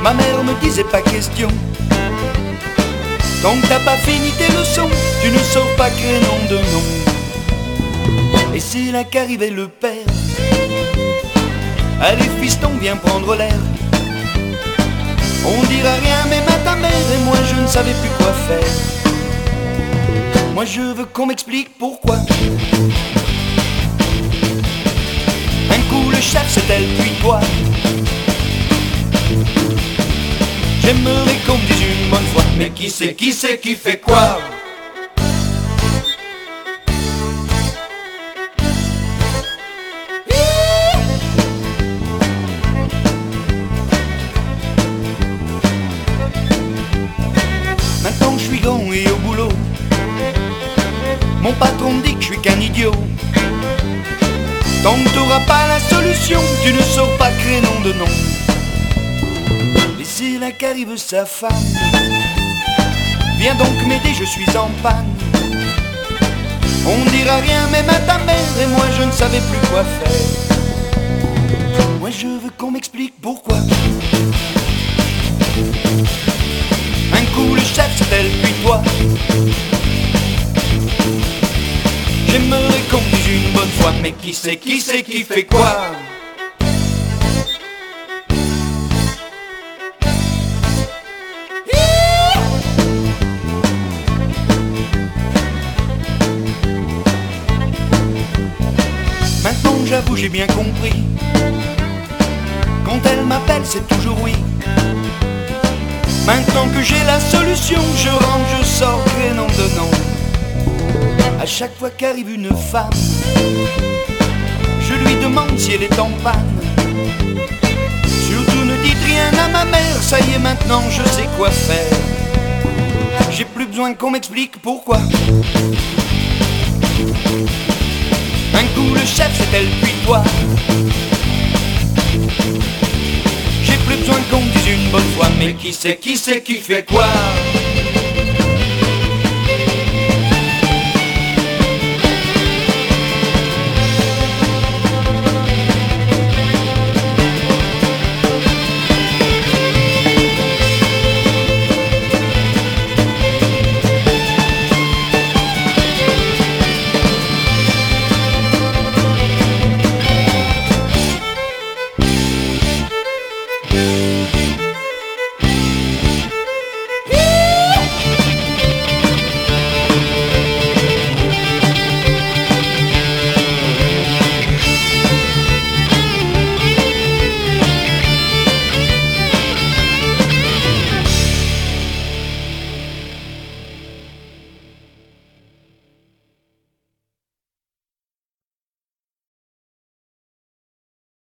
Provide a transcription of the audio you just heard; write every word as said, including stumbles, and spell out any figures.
Ma mère me disait pas question. Tant que t'as pas fini tes leçons, tu ne sors pas crénom de nom. Et c'est là qu'arrivait le père. Allez fiston, viens prendre l'air. On dira rien même à ta mère. Et moi je ne savais plus quoi faire. Moi je veux qu'on m'explique pourquoi. Un coup le chef c'est elle puis toi. J'aimerais qu'on me dise une bonne fois. Mais qui c'est, qui c'est qui fait quoi? Maintenant que je suis grand et au boulot, mon patron me dit que je suis qu'un idiot. Tant que t'auras pas la solution, tu ne sors pas crénom de nom. Et c'est là qu'arrive sa femme. Viens donc m'aider, je suis en panne. On dira rien même à ta mère. Et moi je ne savais plus quoi faire. Moi je veux qu'on m'explique pourquoi. Un coup le chef c'est elle puis toi. J'aimerais qu'on me dise une bonne fois. Mais qui c'est, qui c'est qui fait quoi? Maintenant j'avoue j'ai bien compris. Quand elle m'appelle c'est toujours oui. Maintenant que j'ai la solution, je rentre, je sors, crénom de nom. À chaque fois qu'arrive une femme, je lui demande si elle est en panne. Surtout ne dites rien à ma mère, ça y est maintenant je sais quoi faire. J'ai plus besoin qu'on m'explique pourquoi. Un coup le chef c'est elle puis toi. J'ai plus besoin qu'on me dise une bonne fois. Mais qui c'est, qui c'est qui fait quoi?